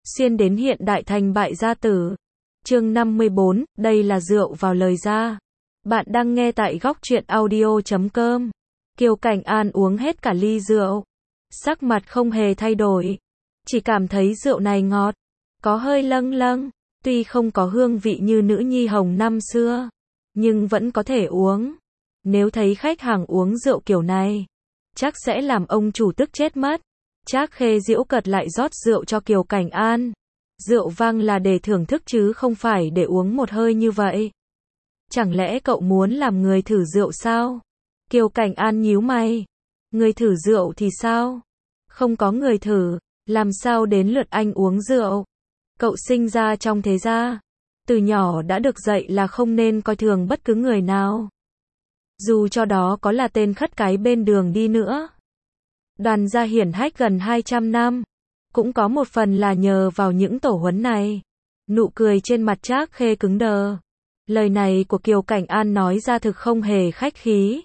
Xuyên đến hiện đại thành bại gia tử. Chương 54, đây là rượu vào lời ra. Bạn đang nghe tại góc truyện audio.com. Kiều Cảnh An uống hết cả ly rượu. Sắc mặt không hề thay đổi. Chỉ cảm thấy rượu này ngọt. Có hơi lâng lâng. Tuy không có hương vị như nữ nhi hồng năm xưa. Nhưng vẫn có thể uống. Nếu thấy khách hàng uống rượu kiểu này, chắc sẽ làm ông chủ tức chết mất. Trác Khê giễu cợt lại rót rượu cho Kiều Cảnh An. Rượu vang là để thưởng thức chứ không phải để uống một hơi như vậy. Chẳng lẽ cậu muốn làm người thử rượu sao? Kiều Cảnh An nhíu mày. Người thử rượu thì sao? Không có người thử, làm sao đến lượt anh uống rượu? Cậu sinh ra trong thế gia, từ nhỏ đã được dạy là không nên coi thường bất cứ người nào. Dù cho đó có là tên khất cái bên đường đi nữa. Đoàn gia hiển hách gần 200 năm, cũng có một phần là nhờ vào những tổ huấn này. Nụ cười trên mặt Trác Khê cứng đờ. Lời này của Kiều Cảnh An nói ra thực không hề khách khí.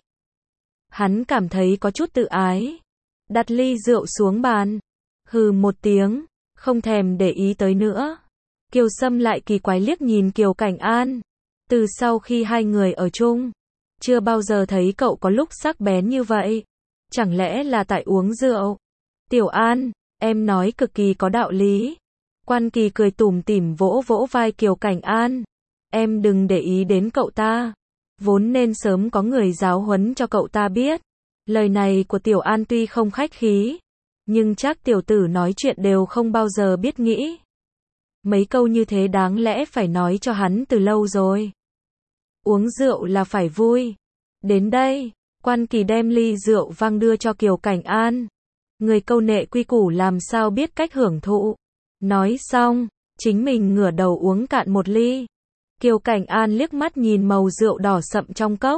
Hắn cảm thấy có chút tự ái. Đặt ly rượu xuống bàn. Hừ một tiếng, không thèm để ý tới nữa. Kiều Sâm lại kỳ quái liếc nhìn Kiều Cảnh An. Từ sau khi hai người ở chung, chưa bao giờ thấy cậu có lúc sắc bén như vậy. Chẳng lẽ là tại uống rượu? Tiểu An, em nói cực kỳ có đạo lý. Quan Kỳ cười tủm tỉm vỗ vỗ vai Kiều Cảnh An. Em đừng để ý đến cậu ta. Vốn nên sớm có người giáo huấn cho cậu ta biết. Lời này của Tiểu An tuy không khách khí, nhưng chắc tiểu tử nói chuyện đều không bao giờ biết nghĩ. Mấy câu như thế đáng lẽ phải nói cho hắn từ lâu rồi. Uống rượu là phải vui. Đến đây, Quan Kỳ đem ly rượu vang đưa cho Kiều Cảnh An. Người câu nệ quy củ làm sao biết cách hưởng thụ. Nói xong, chính mình ngửa đầu uống cạn một ly. Kiều Cảnh An liếc mắt nhìn màu rượu đỏ sậm trong cốc.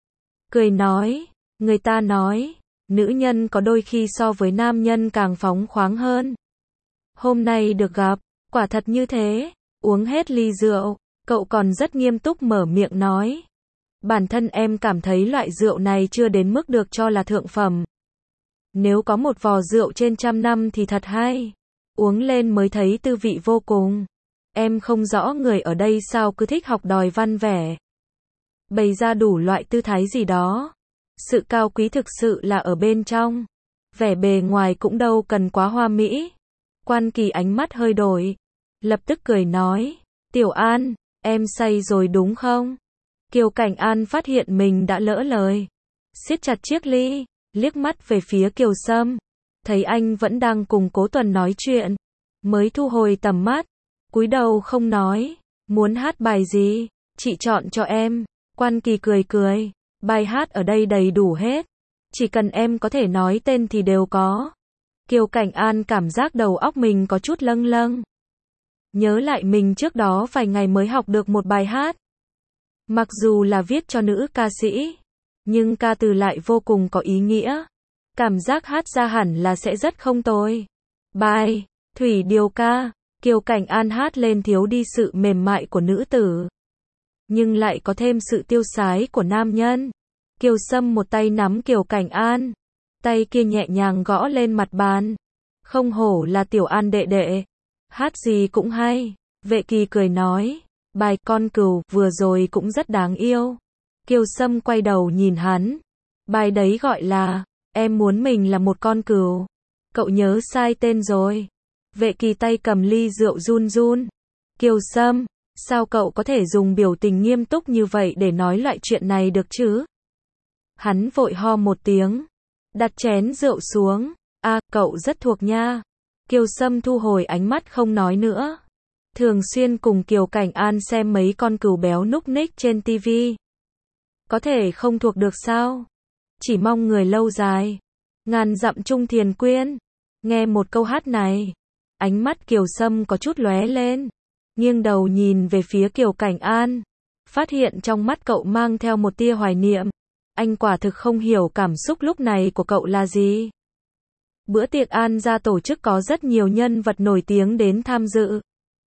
Cười nói, người ta nói, nữ nhân có đôi khi so với nam nhân càng phóng khoáng hơn. Hôm nay được gặp, quả thật như thế. Uống hết ly rượu, cậu còn rất nghiêm túc mở miệng nói. Bản thân em cảm thấy loại rượu này chưa đến mức được cho là thượng phẩm. Nếu có một vò rượu trên 100 năm thì thật hay. Uống lên mới thấy tư vị vô cùng. Em không rõ người ở đây sao cứ thích học đòi văn vẻ. Bày ra đủ loại tư thái gì đó. Sự cao quý thực sự là ở bên trong. Vẻ bề ngoài cũng đâu cần quá hoa mỹ. Quan Kỳ ánh mắt hơi đổi. Lập tức cười nói. Tiểu An, em say rồi đúng không? Kiều Cảnh An phát hiện mình đã lỡ lời. Siết chặt chiếc ly, liếc mắt về phía Kiều Sâm. Thấy anh vẫn đang cùng Cố Tuần nói chuyện. Mới thu hồi tầm mắt. Cúi đầu không nói. Muốn hát bài gì? Chị chọn cho em. Quan Kỳ cười cười. Bài hát ở đây đầy đủ hết. Chỉ cần em có thể nói tên thì đều có. Kiều Cảnh An cảm giác đầu óc mình có chút lâng lâng. Nhớ lại mình trước đó vài ngày mới học được một bài hát. Mặc dù là viết cho nữ ca sĩ, nhưng ca từ lại vô cùng có ý nghĩa. Cảm giác hát ra hẳn là sẽ rất không tồi. Bài Thủy Điều ca. Kiều Cảnh An hát lên thiếu đi sự mềm mại của nữ tử, nhưng lại có thêm sự tiêu sái của nam nhân. Kiều Sâm một tay nắm Kiều Cảnh An, tay kia nhẹ nhàng gõ lên mặt bàn. Không hổ là Tiểu An đệ đệ, hát gì cũng hay. Vệ Kỳ cười nói, bài Con Cừu vừa rồi cũng rất đáng yêu. Kiều Sâm quay đầu nhìn hắn. Bài đấy gọi là Em muốn mình là một con cừu. Cậu nhớ sai tên rồi. Vệ Kỳ tay cầm ly rượu run run. Kiều Sâm, sao cậu có thể dùng biểu tình nghiêm túc như vậy để nói loại chuyện này được chứ? Hắn vội ho một tiếng, đặt chén rượu xuống. Cậu rất thuộc nha. Kiều Sâm thu hồi ánh mắt không nói nữa. Thường xuyên cùng Kiều Cảnh An xem mấy con cừu béo núc ních trên tivi. Có thể không thuộc được sao? Chỉ mong người lâu dài, ngàn dặm chung thiền quyên. Nghe một câu hát này, ánh mắt Kiều Sâm có chút lóe lên. Nghiêng đầu nhìn về phía Kiều Cảnh An. Phát hiện trong mắt cậu mang theo một tia hoài niệm. Anh quả thực không hiểu cảm xúc lúc này của cậu là gì. Bữa tiệc An gia tổ chức có rất nhiều nhân vật nổi tiếng đến tham dự.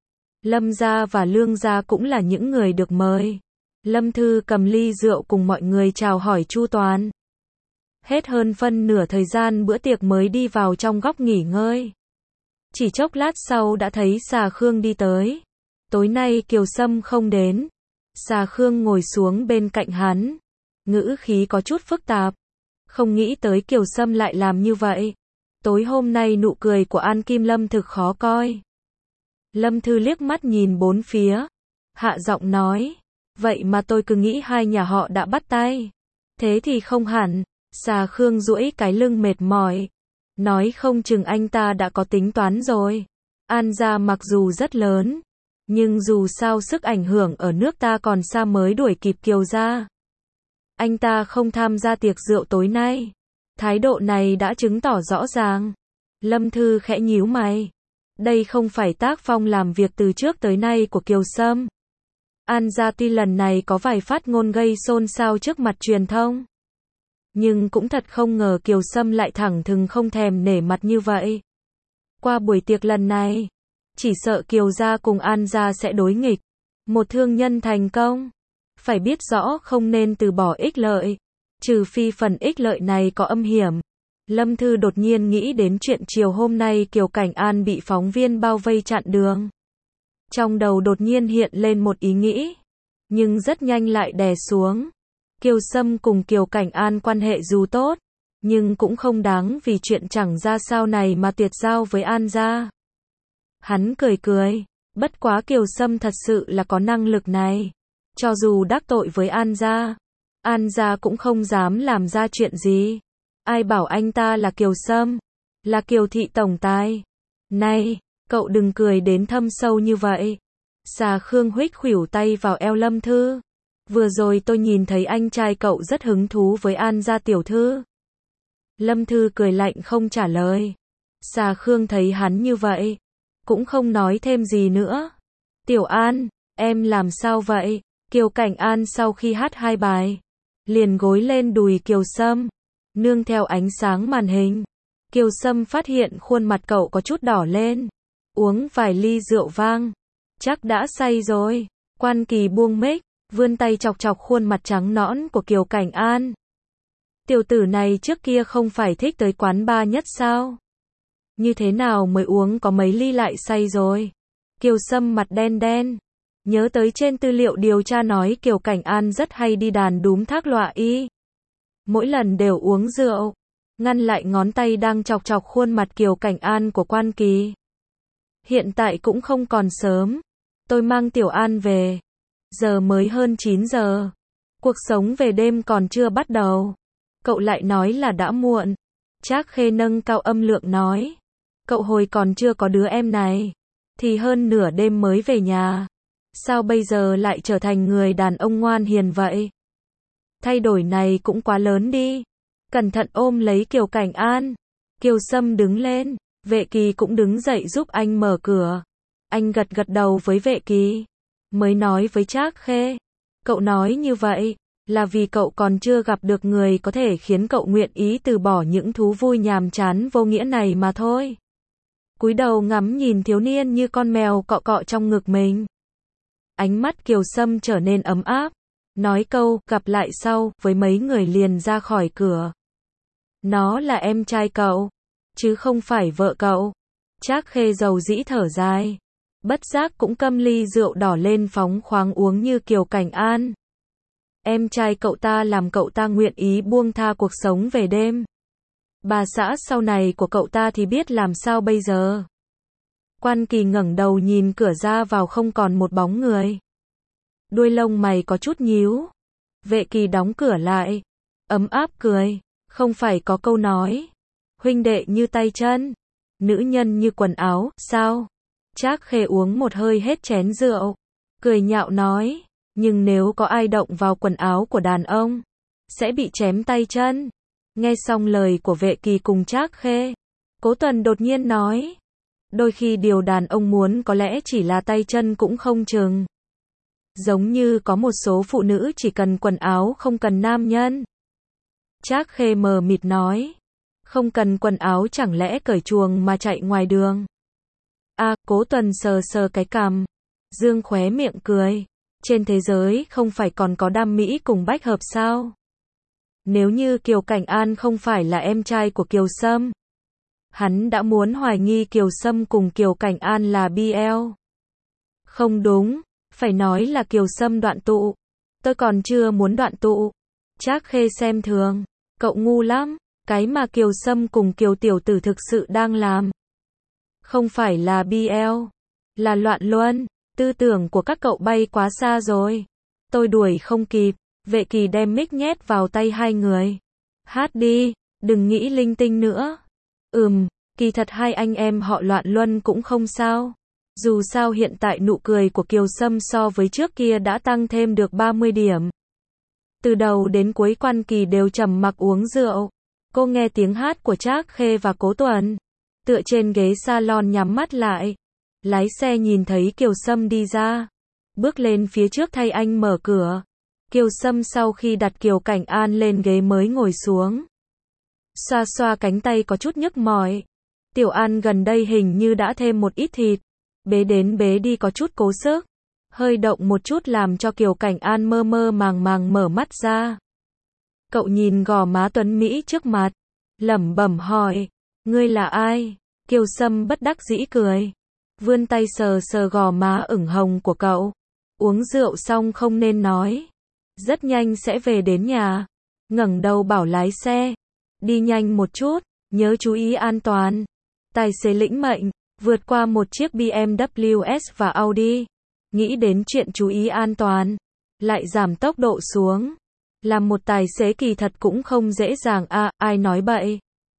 Lâm gia và Lương gia cũng là những người được mời. Lâm Thư cầm ly rượu cùng mọi người chào hỏi chu toàn. Hết hơn phân nửa thời gian bữa tiệc mới đi vào trong góc nghỉ ngơi. Chỉ chốc lát sau đã thấy Xà Khương đi tới. Tối nay Kiều Sâm không đến. Xà Khương ngồi xuống bên cạnh hắn. Ngữ khí có chút phức tạp. Không nghĩ tới Kiều Sâm lại làm như vậy. Tối hôm nay nụ cười của An Kim Lâm thực khó coi. Lâm Thư liếc mắt nhìn bốn phía. Hạ giọng nói. Vậy mà tôi cứ nghĩ hai nhà họ đã bắt tay. Thế thì không hẳn. Xà Khương duỗi cái lưng mệt mỏi. Nói không chừng anh ta đã có tính toán rồi. An gia mặc dù rất lớn. Nhưng dù sao sức ảnh hưởng ở nước ta còn xa mới đuổi kịp Kiều gia. Anh ta không tham gia tiệc rượu tối nay. Thái độ này đã chứng tỏ rõ ràng. Lâm Thư khẽ nhíu mày. Đây không phải tác phong làm việc từ trước tới nay của Kiều Sâm. An gia tuy lần này có vài phát ngôn gây xôn xao trước mặt truyền thông. Nhưng cũng thật không ngờ Kiều Sâm lại thẳng thừng không thèm nể mặt như vậy. Qua buổi tiệc lần này, chỉ sợ Kiều gia cùng An gia sẽ đối nghịch. Một thương nhân thành công, phải biết rõ không nên từ bỏ ích lợi, trừ phi phần ích lợi này có âm hiểm. Lâm Thư đột nhiên nghĩ đến chuyện chiều hôm nay Kiều Cảnh An bị phóng viên bao vây chặn đường. Trong đầu đột nhiên hiện lên một ý nghĩ, nhưng rất nhanh lại đè xuống. Kiều Sâm cùng Kiều Cảnh An quan hệ dù tốt, nhưng cũng không đáng vì chuyện chẳng ra sao này mà tuyệt giao với An gia. Hắn cười cười, bất quá Kiều Sâm thật sự là có năng lực này. Cho dù đắc tội với An gia cũng không dám làm ra chuyện gì. Ai bảo anh ta là Kiều Sâm, là Kiều thị tổng tài. Này, cậu đừng cười đến thâm sâu như vậy. Xà Khương huých khuỷu tay vào eo Lâm Thư. Vừa rồi tôi nhìn thấy anh trai cậu rất hứng thú với An gia tiểu thư. Lâm Thư cười lạnh không trả lời. Xà Khương thấy hắn như vậy, cũng không nói thêm gì nữa. Tiểu An, em làm sao vậy? Kiều Cảnh An sau khi hát hai bài, liền gối lên đùi Kiều Sâm, nương theo ánh sáng màn hình. Kiều Sâm phát hiện khuôn mặt cậu có chút đỏ lên, uống vài ly rượu vang, chắc đã say rồi. Quan Kỳ buông mic, vươn tay chọc chọc khuôn mặt trắng nõn của Kiều Cảnh An. Tiểu tử này trước kia không phải thích tới quán bar nhất sao? Như thế nào mới uống có mấy ly lại say rồi? Kiều Sâm mặt đen đen. Nhớ tới trên tư liệu điều tra nói Kiều Cảnh An rất hay đi đàn đúm thác lọa y. Mỗi lần đều uống rượu. Ngăn lại ngón tay đang chọc chọc khuôn mặt Kiều Cảnh An của Quan Kỳ. Hiện tại cũng không còn sớm. Tôi mang Tiểu An về. Giờ mới hơn 9 giờ. Cuộc sống về đêm còn chưa bắt đầu. Cậu lại nói là đã muộn. Trác Khê nâng cao âm lượng nói. Cậu hồi còn chưa có đứa em này, thì hơn nửa đêm mới về nhà. Sao bây giờ lại trở thành người đàn ông ngoan hiền vậy? Thay đổi này cũng quá lớn đi. Cẩn thận ôm lấy Kiều Cảnh An. Kiều Sâm đứng lên. Vệ Kỳ cũng đứng dậy giúp anh mở cửa. Anh gật gật đầu với Vệ Kỳ. Mới nói với Trác Khê. Cậu nói như vậy là vì cậu còn chưa gặp được người có thể khiến cậu nguyện ý từ bỏ những thú vui nhàm chán vô nghĩa này mà thôi. Cúi đầu ngắm nhìn thiếu niên như con mèo cọ cọ trong ngực mình. Ánh mắt Kiều Sâm trở nên ấm áp. Nói câu gặp lại sau với mấy người liền ra khỏi cửa. Nó là em trai cậu, chứ không phải vợ cậu. Trác Khê dầu dĩ thở dài. Bất giác cũng câm ly rượu đỏ lên phóng khoáng uống như Kiều Cảnh An. Em trai cậu ta làm cậu ta nguyện ý buông tha cuộc sống về đêm. Bà xã sau này của cậu ta thì biết làm sao bây giờ. Quan Kỳ ngẩng đầu nhìn cửa ra vào không còn một bóng người. Đuôi lông mày có chút nhíu. Vệ Kỳ đóng cửa lại. Ấm áp cười. Không phải có câu nói. Huynh đệ như tay chân. Nữ nhân như quần áo, sao? Trác Khê uống một hơi hết chén rượu. Cười nhạo nói. Nhưng nếu có ai động vào quần áo của đàn ông, sẽ bị chém tay chân. Nghe xong lời của Vệ Kỳ cùng Trác Khê, Cố Tuần đột nhiên nói. Đôi khi điều đàn ông muốn có lẽ chỉ là tay chân cũng không chừng. Giống như có một số phụ nữ chỉ cần quần áo không cần nam nhân. Trác Khê mờ mịt nói. Không cần quần áo chẳng lẽ cởi chuồng mà chạy ngoài đường. Cố Tuần sờ sờ cái cằm, dương khóe miệng cười. Trên thế giới không phải còn có Đam Mỹ cùng Bách Hợp sao? Nếu như Kiều Cảnh An không phải là em trai của Kiều Sâm, Hắn đã muốn hoài nghi Kiều Sâm cùng Kiều Cảnh An là BL. Không đúng, phải nói là Kiều Sâm đoạn tụ. Tôi còn chưa muốn đoạn tụ. Trác Khê xem thường, cậu ngu lắm, cái mà Kiều Sâm cùng Kiều tiểu tử thực sự đang làm. Không phải là BL, là loạn luân, tư tưởng của các cậu bay quá xa rồi. Tôi đuổi không kịp, Vệ Kỳ đem mic nhét vào tay hai người. Hát đi, đừng nghĩ linh tinh nữa. Kỳ thật hai anh em họ Loạn Luân cũng không sao. Dù sao hiện tại nụ cười của Kiều Sâm so với trước kia đã tăng thêm được 30 điểm. Từ đầu đến cuối Quan Kỳ đều trầm mặc uống rượu. Cô nghe tiếng hát của Trác Khê và Cố Tuần. Tựa trên ghế salon nhắm mắt lại. Lái xe nhìn thấy Kiều Sâm đi ra. Bước lên phía trước thay anh mở cửa. Kiều Sâm sau khi đặt Kiều Cảnh An lên ghế mới ngồi xuống. Xoa xoa cánh tay có chút nhức mỏi. Tiểu An gần đây hình như đã thêm một ít thịt. Bế đến bế đi có chút cố sức. Hơi động một chút làm cho Kiều Cảnh An mơ mơ màng màng mở mắt ra. Cậu nhìn gò má tuấn Mỹ trước mặt. Lẩm bẩm hỏi. Ngươi là ai? Kiều Sâm bất đắc dĩ cười. Vươn tay sờ sờ gò má ửng hồng của cậu. Uống rượu xong không nên nói. Rất nhanh sẽ về đến nhà. Ngẩng đầu bảo lái xe. Đi nhanh một chút, nhớ chú ý an toàn. Tài xế lĩnh mệnh, vượt qua một chiếc BMW S và Audi. Nghĩ đến chuyện chú ý an toàn, lại giảm tốc độ xuống. Làm một tài xế kỳ thật cũng không dễ dàng ai nói bậy.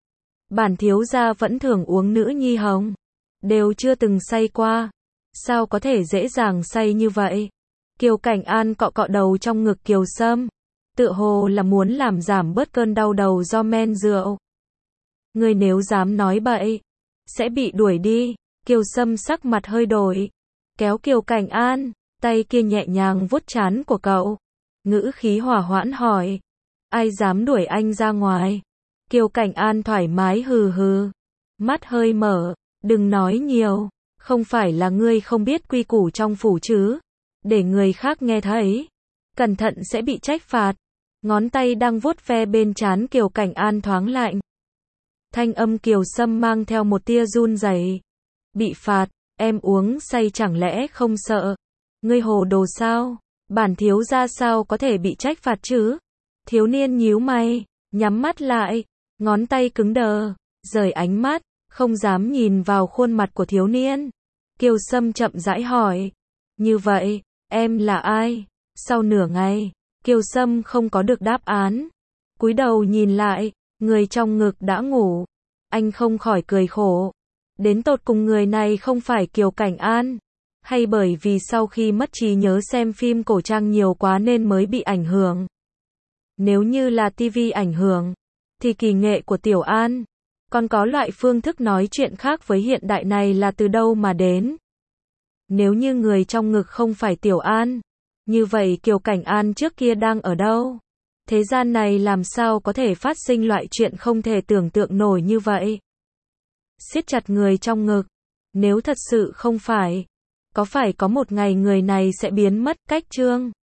Bản thiếu gia vẫn thường uống nữ nhi hồng. Đều chưa từng say qua. Sao có thể dễ dàng say như vậy? Kiều Cảnh An cọ cọ đầu trong ngực Kiều Sâm. Tựa hồ là muốn làm giảm bớt cơn đau đầu do men rượu. Ngươi nếu dám nói bậy, sẽ bị đuổi đi. Kiều Sâm sắc mặt hơi đổi. Kéo Kiều Cảnh An, tay kia nhẹ nhàng vuốt trán của cậu. Ngữ khí hòa hoãn hỏi. Ai dám đuổi anh ra ngoài? Kiều Cảnh An thoải mái hừ hừ. Mắt hơi mở. Đừng nói nhiều. Không phải là ngươi không biết quy củ trong phủ chứ. Để người khác nghe thấy. Cẩn thận sẽ bị trách phạt. Ngón tay đang vuốt ve bên trán Kiều Cảnh An thoáng lạnh. Thanh âm Kiều Sâm mang theo một tia run rẩy. Bị phạt, em uống say chẳng lẽ không sợ? Ngươi hồ đồ sao? Bản thiếu gia sao có thể bị trách phạt chứ? Thiếu niên nhíu mày, nhắm mắt lại, ngón tay cứng đờ, rời ánh mắt, không dám nhìn vào khuôn mặt của thiếu niên. Kiều Sâm chậm rãi hỏi. Như vậy, em là ai? Sau nửa ngày, Kiều Sâm không có được đáp án. Cúi đầu nhìn lại, người trong ngực đã ngủ. Anh không khỏi cười khổ. Đến tột cùng người này không phải Kiều Cảnh An? Hay bởi vì sau khi mất trí nhớ xem phim cổ trang nhiều quá nên mới bị ảnh hưởng? Nếu như là TV ảnh hưởng, thì kỳ nghệ của Tiểu An, còn có loại phương thức nói chuyện khác với hiện đại này là từ đâu mà đến? Nếu như người trong ngực không phải Tiểu An, như vậy Kiều Cảnh An trước kia đang ở đâu? Thế gian này làm sao có thể phát sinh loại chuyện không thể tưởng tượng nổi như vậy? Siết chặt người trong ngực. Nếu thật sự không phải, có phải có một ngày người này sẽ biến mất? Cách chương